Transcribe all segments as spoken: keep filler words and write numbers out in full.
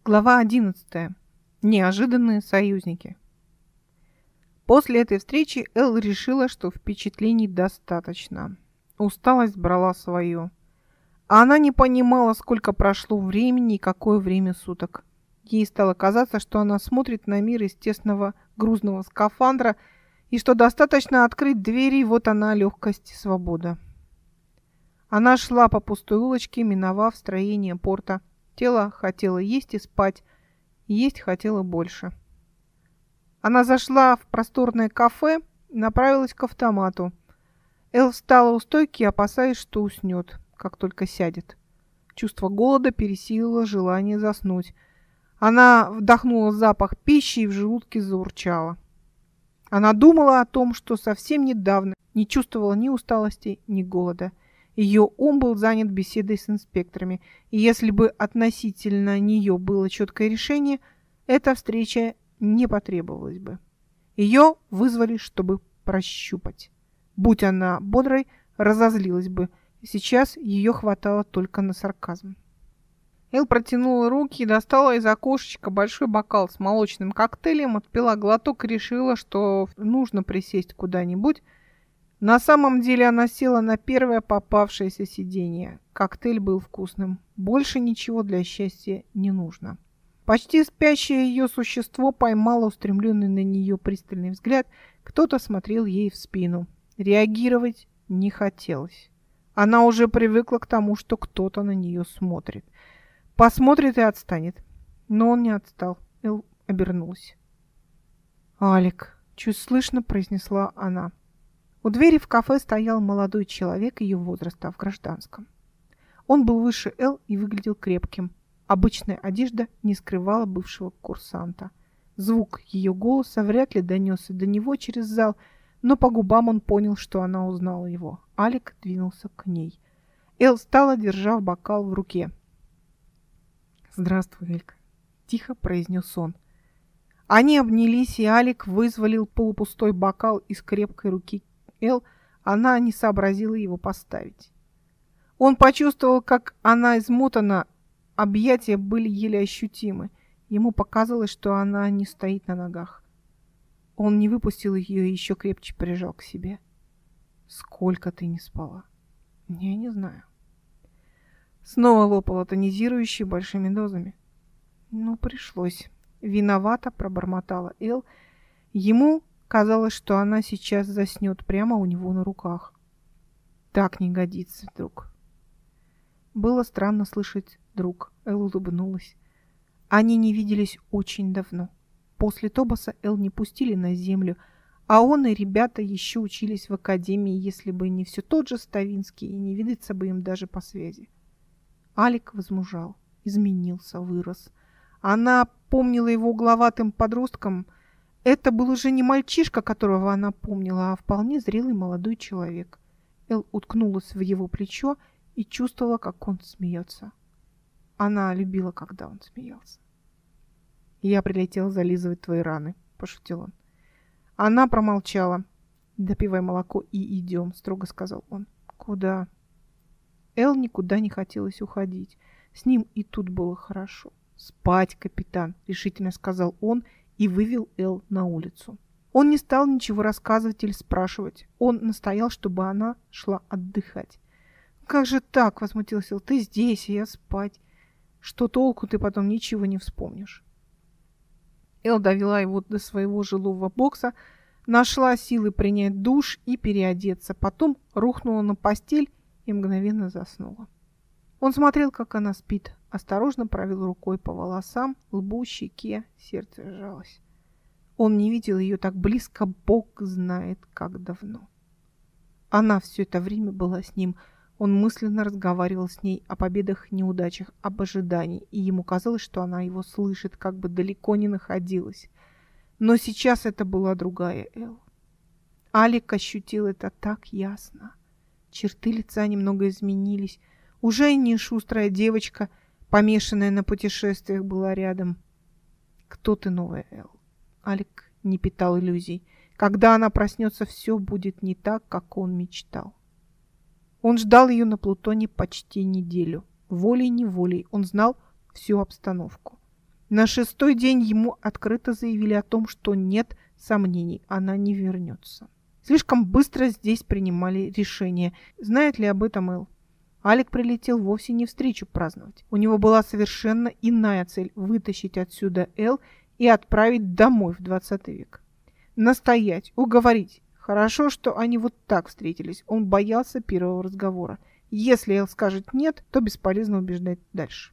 Глава одиннадцатая. Неожиданные союзники. После этой встречи Эл решила, что впечатлений достаточно. Усталость брала свое. А она не понимала, сколько прошло времени и какое время суток. Ей стало казаться, что она смотрит на мир из тесного грузного скафандра, и что достаточно открыть двери, и вот она, легкость и свобода. Она шла по пустой улочке, миновав строение порта. Тело хотело есть и спать, и есть хотело больше. Она зашла в просторное кафе и направилась к автомату. Эл встала у стойки, опасаясь, что уснет, как только сядет. Чувство голода пересилило желание заснуть. Она вдохнула запах пищи и в желудке заурчала. Она думала о том, что совсем недавно не чувствовала ни усталости, ни голода. Ее ум был занят беседой с инспекторами, и если бы относительно нее было четкое решение, эта встреча не потребовалась бы. Ее вызвали, чтобы прощупать. Будь она бодрой, разозлилась бы. Сейчас ее хватало только на сарказм. Эл протянула руки и достала из окошечка большой бокал с молочным коктейлем, отпила глоток и решила, что нужно присесть куда-нибудь. На самом деле она села на первое попавшееся сиденье. Коктейль был вкусным. Больше ничего для счастья не нужно. Почти спящее ее существо поймало устремленный на нее пристальный взгляд. Кто-то смотрел ей в спину. Реагировать не хотелось. Она уже привыкла к тому, что кто-то на нее смотрит. Посмотрит и отстанет. Но он не отстал. Эл обернулась. «Алик», — чуть слышно произнесла она. У двери в кафе стоял молодой человек ее возраста в гражданском. Он был выше Эл и выглядел крепким. Обычная одежда не скрывала бывшего курсанта. Звук ее голоса вряд ли донесся до него через зал, но по губам он понял, что она узнала его. Алик двинулся к ней. Эл встала, держа бокал в руке. «Здравствуй, Элька», — тихо произнес он. Они обнялись, и Алик вызволил полупустой бокал из крепкой руки Эл. Она не сообразила его поставить. Он почувствовал, как она измотана, объятия были еле ощутимы. Ему показалось, что она не стоит на ногах. Он не выпустил ее и еще крепче прижал к себе. «Сколько ты не спала?» «Я не знаю». Снова лопала тонизирующей большими дозами. «Ну, пришлось». Виновато пробормотала Эл. Ему казалось, что она сейчас заснет прямо у него на руках. «Так не годится, друг». Было странно слышать «друг». Эл улыбнулась. Они не виделись очень давно. После Тобаса Эл не пустили на землю, а он и ребята еще учились в академии, если бы не все тот же Ставинский, и не видеться бы им даже по связи. Алик возмужал, изменился, вырос. Она помнила его угловатым подростком. Это был уже не мальчишка, которого она помнила, а вполне зрелый молодой человек. Эл уткнулась в его плечо и чувствовала, как он смеется. Она любила, когда он смеялся. «Я прилетел зализывать твои раны», — пошутил он. Она промолчала. «Допивай молоко и идем», — строго сказал он. «Куда?» Эл никуда не хотелось уходить. С ним и тут было хорошо. «Спать, капитан», — решительно сказал он и вывел Эл на улицу. Он не стал ничего рассказывать или спрашивать. Он настоял, чтобы она шла отдыхать. «Как же так?» — возмутился Эл. «Ты здесь, и я спать. Что толку, ты потом ничего не вспомнишь». Эл довела его до своего жилого бокса, нашла силы принять душ и переодеться. Потом рухнула на постель и мгновенно заснула. Он смотрел, как она спит, осторожно провел рукой по волосам, лбу, щеке, сердце сжалось. Он не видел ее так близко, Бог знает, как давно. Она все это время была с ним. Он мысленно разговаривал с ней о победах и неудачах, об ожидании, и ему казалось, что она его слышит, как бы далеко не находилась. Но сейчас это была другая Эл. Алик ощутил это так ясно. Черты лица немного изменились. Уже не шустрая девочка, помешанная на путешествиях, была рядом. «Кто ты, новая Эл?» Алик не питал иллюзий. Когда она проснется, все будет не так, как он мечтал. Он ждал ее на Плутоне почти неделю. Волей-неволей он знал всю обстановку. На шестой день ему открыто заявили о том, что нет сомнений, она не вернется. Слишком быстро здесь принимали решение. Знает ли об этом Эл? Алик прилетел вовсе не встречу праздновать. У него была совершенно иная цель – вытащить отсюда Эл и отправить домой в двадцатый век. Настоять, уговорить. Хорошо, что они вот так встретились. Он боялся первого разговора. Если Эл скажет «нет», то бесполезно убеждать дальше.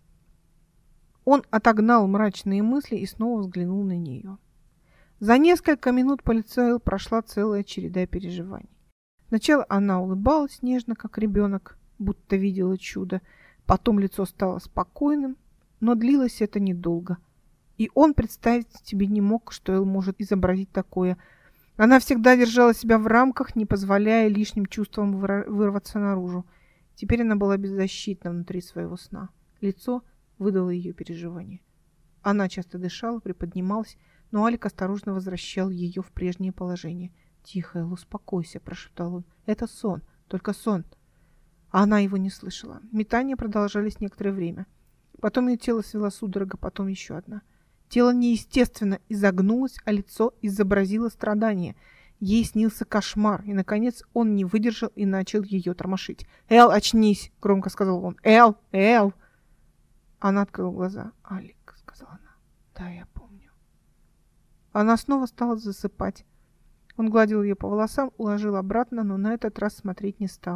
Он отогнал мрачные мысли и снова взглянул на нее. За несколько минут по лицу Эл прошла целая череда переживаний. Сначала она улыбалась нежно, как ребенок, будто видела чудо. Потом лицо стало спокойным, но длилось это недолго. И он представить себе не мог, что Эл может изобразить такое. Она всегда держала себя в рамках, не позволяя лишним чувствам вырваться наружу. Теперь она была беззащитна внутри своего сна. Лицо выдало ее переживания. Она часто дышала, приподнималась, но Алик осторожно возвращал ее в прежнее положение. «Тихо, Эл, успокойся», – прошептал он. «Это сон, только сон». А она его не слышала. Метания продолжались некоторое время. Потом ее тело свело судорога, потом еще одна. Тело неестественно изогнулось, а лицо изобразило страдание. Ей снился кошмар, и, наконец, он не выдержал и начал ее тормошить. «Эл, очнись!» – громко сказал он. «Эл! Эл!» Она открыла глаза. «Алик», – сказала она. «Да, я помню». Она снова стала засыпать. Он гладил ее по волосам, уложил обратно, но на этот раз смотреть не стал.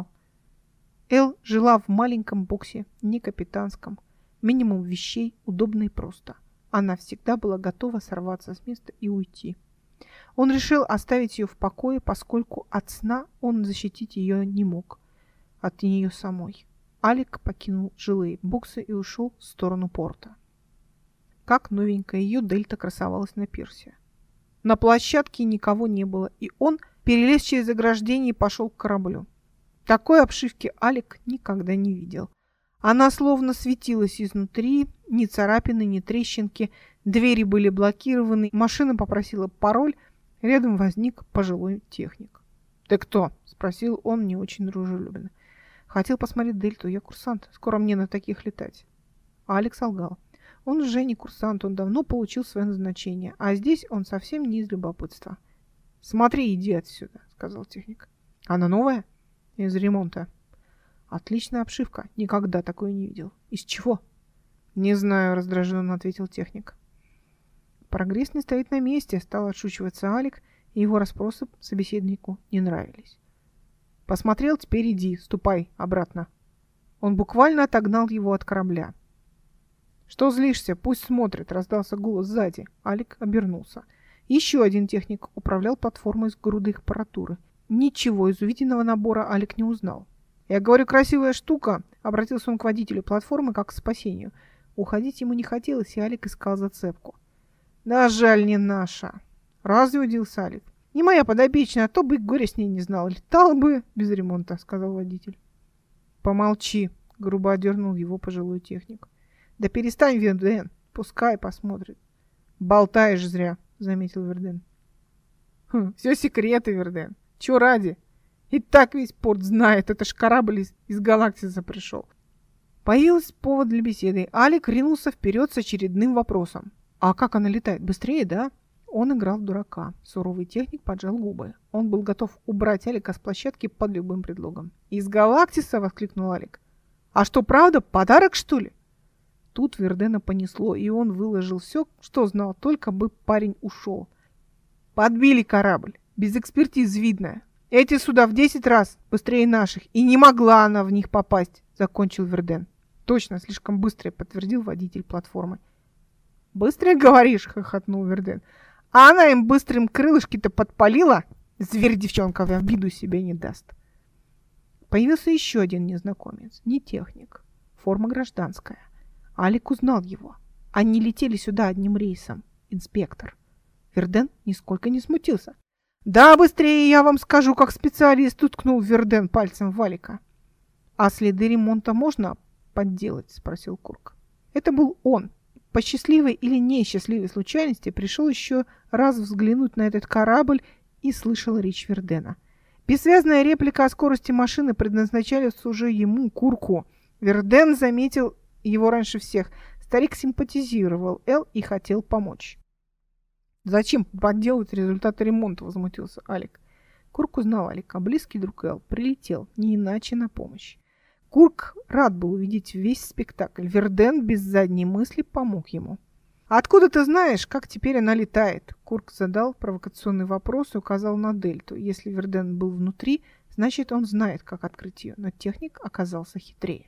Эл жила в маленьком боксе, не капитанском. Минимум вещей, удобно и просто. Она всегда была готова сорваться с места и уйти. Он решил оставить ее в покое, поскольку от сна он защитить ее не мог. От нее самой. Алик покинул жилые боксы и ушел в сторону порта. Как новенькая ее Дельта красовалась на пирсе. На площадке никого не было, и он перелез через ограждение и пошел к кораблю. Такой обшивки Алик никогда не видел. Она словно светилась изнутри, ни царапины, ни трещинки, двери были блокированы, машина попросила пароль, рядом возник пожилой техник. «Ты кто?» – спросил он не очень дружелюбно. «Хотел посмотреть Дельту, я курсант, скоро мне на таких летать». Алик солгал. Он уже не курсант, он давно получил свое назначение, а здесь он совсем не из любопытства. «Смотри, иди отсюда», — сказал техник. «Она новая?» «Из ремонта». «Отличная обшивка. Никогда такой не видел. Из чего?» «Не знаю», — раздраженно ответил техник. «Прогресс не стоит на месте», — стал отшучиваться Алик, и его расспросы собеседнику не нравились. «Посмотрел, теперь иди, ступай обратно». Он буквально отогнал его от корабля. «Что злишься? Пусть смотрит», — раздался голос сзади. Алик обернулся. Еще один техник управлял платформой с грудой аппаратуры. Ничего из увиденного набора Алик не узнал. «Я говорю, красивая штука», — обратился он к водителю платформы как к спасению. Уходить ему не хотелось, и Алик искал зацепку. «Да жаль, не наша». «Разве?» — удивился Алик. «Не моя подопечная, а то бы и горе с ней не знал. Летал бы без ремонта», — сказал водитель. «Помолчи», — грубо одернул его пожилой техник. «Да перестань, Верден, пускай посмотрит». «Болтаешь зря», — заметил Верден. «Хм, все секреты, Верден. Чего ради? И так весь порт знает, это ж корабль из, из Галактиса пришел». Появился повод для беседы. Алик ринулся вперед с очередным вопросом. «А как она летает? Быстрее, да?» Он играл в дурака. Суровый техник поджал губы. Он был готов убрать Алика с площадки под любым предлогом. «Из Галактиса?» — воскликнул Алик. «А что, правда? Подарок, что ли?» Тут Вердена понесло, и он выложил все, что знал, только бы парень ушел. «Подбили корабль. Без экспертиз видно. Эти суда в десять раз быстрее наших, и не могла она в них попасть», — закончил Верден. «Точно, слишком быстро», — подтвердил водитель платформы. «Быстро, говоришь?» — хохотнул Верден. «А она им быстрым крылышки-то подпалила? Зверь девчонка в обиду себе не даст». Появился еще один незнакомец, не техник, форма гражданская. Алик узнал его. Они летели сюда одним рейсом. Инспектор. Верден нисколько не смутился. «Да, быстрее я вам скажу, как специалист», — уткнул Верден пальцем в Алика. «А следы ремонта можно подделать?» — спросил Курк. Это был он. По счастливой или несчастливой случайности пришел еще раз взглянуть на этот корабль и слышал речь Вердена. Бессвязная реплика о скорости машины предназначалась уже ему, Курку. Верден заметил его раньше всех. Старик симпатизировал Эл и хотел помочь. «Зачем подделать результаты ремонта?» – возмутился Алик. Курк узнал Алика. Близкий друг Эл прилетел, не иначе на помощь. Курк рад был увидеть весь спектакль. Верден без задней мысли помог ему. «Откуда ты знаешь, как теперь она летает?» Курк задал провокационный вопрос и указал на дельту. Если Верден был внутри, значит, он знает, как открыть ее. Но техник оказался хитрее.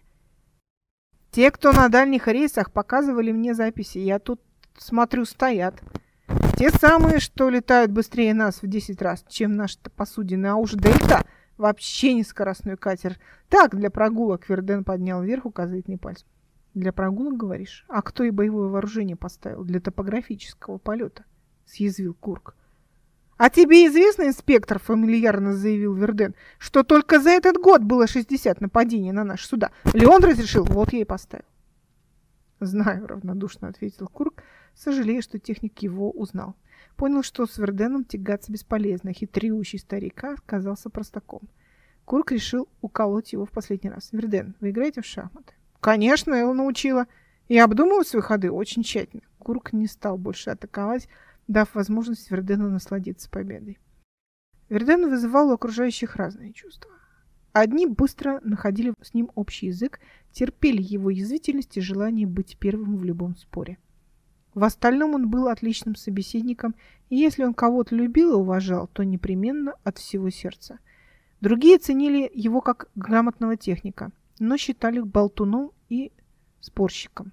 «Те, кто на дальних рейсах, показывали мне записи. Я тут, смотрю, стоят. Те самые, что летают быстрее нас в десять раз, чем наши-то посудины. А уж дельта вообще не скоростной катер. Так, для прогулок». Верден поднял вверх указательный палец. «Для прогулок, говоришь? А кто и боевое вооружение поставил? Для топографического полета», — съязвил Курк. «А тебе известно, инспектор, — фамильярно заявил Верден, — что только за этот год было шестьдесят нападений на наши суда. Леон разрешил, вот я и поставил». «Знаю, — равнодушно ответил Курк, сожалея, что техник его узнал. Понял, что с Верденом тягаться бесполезно. Хитрющий старика оказался простаком. Курк решил уколоть его в последний раз. «Верден, вы играете в шахматы?» «Конечно, Эл научила. Я обдумываю свои ходы очень тщательно». Курк не стал больше атаковать, дав возможность Вердену насладиться победой. Верден вызывал у окружающих разные чувства. Одни быстро находили с ним общий язык, терпели его язвительность и желание быть первым в любом споре. В остальном он был отличным собеседником, и если он кого-то любил и уважал, то непременно от всего сердца. Другие ценили его как грамотного техника, но считали болтуном и спорщиком.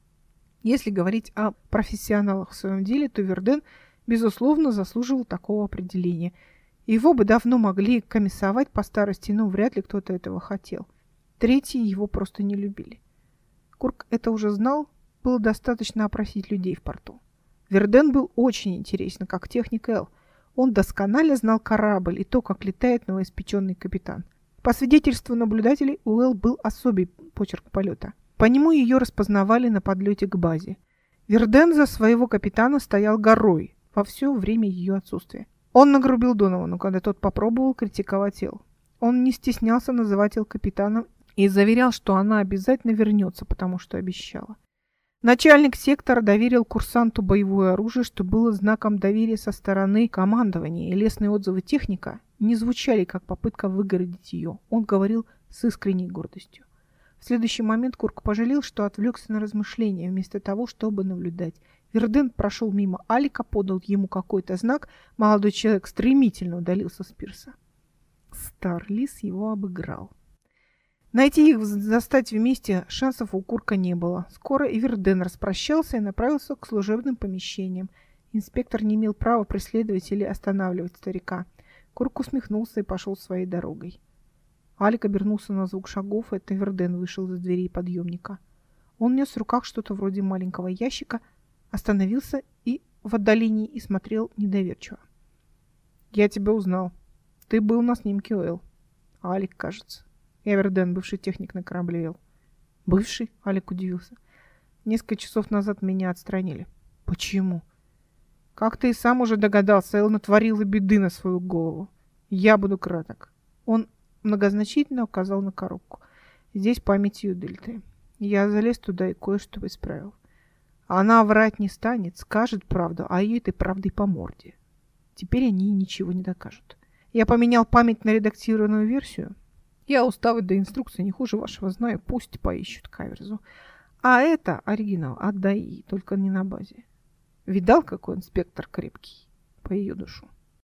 Если говорить о профессионалах в своем деле, то Верден, безусловно, заслуживал такого определения. Его бы давно могли комиссовать по старости, но вряд ли кто-то этого хотел. Третьи его просто не любили. Курк это уже знал, было достаточно опросить людей в порту. Верден был очень интересен, как техник Эл. Он досконально знал корабль и то, как летает новоиспеченный капитан. По свидетельству наблюдателей, у Эл был особый почерк полета. По нему ее распознавали на подлете к базе. Верден за своего капитана стоял горой во все время ее отсутствия. Он нагрубил Доновану, когда тот попробовал критиковать Эл. Он не стеснялся называть Эл капитаном и заверял, что она обязательно вернется, потому что обещала. Начальник сектора доверил курсанту боевое оружие, что было знаком доверия со стороны командования, и лестные отзывы техника не звучали как попытка выгородить ее. Он говорил с искренней гордостью. В следующий момент Курк пожалел, что отвлекся на размышления, вместо того, чтобы наблюдать. Верден прошел мимо Алика, подал ему какой-то знак. Молодой человек стремительно удалился с пирса. Старлис его обыграл. Найти их, застать вместе, шансов у Курка не было. Скоро и Верден распрощался и направился к служебным помещениям. Инспектор не имел права преследовать или останавливать старика. Курк усмехнулся и пошел своей дорогой. Алик обернулся на звук шагов, и это Верден вышел из дверей подъемника. Он нес в руках что-то вроде маленького ящика, остановился и в отдалении и смотрел недоверчиво. «Я тебя узнал. Ты был на снимке у Эл. Алик, кажется». Я Верден, бывший техник на корабле Эл. «Бывший?» — Алик удивился. «Несколько часов назад меня отстранили». «Почему?» «Как ты и сам уже догадался, Эл натворила беды на свою голову. Я буду краток». Он многозначительно указал на коробку. «Здесь память ее дельты. Я залез туда и кое-что исправил. Она врать не станет, скажет правду, а ее этой правдой по морде. Теперь они ничего не докажут. Я поменял память на редактированную версию. Я уставы до инструкции не хуже вашего знаю, пусть поищут каверзу. А это оригинал, отдай ей, только не на базе. Видал, какой инспектор крепкий по ее душу?»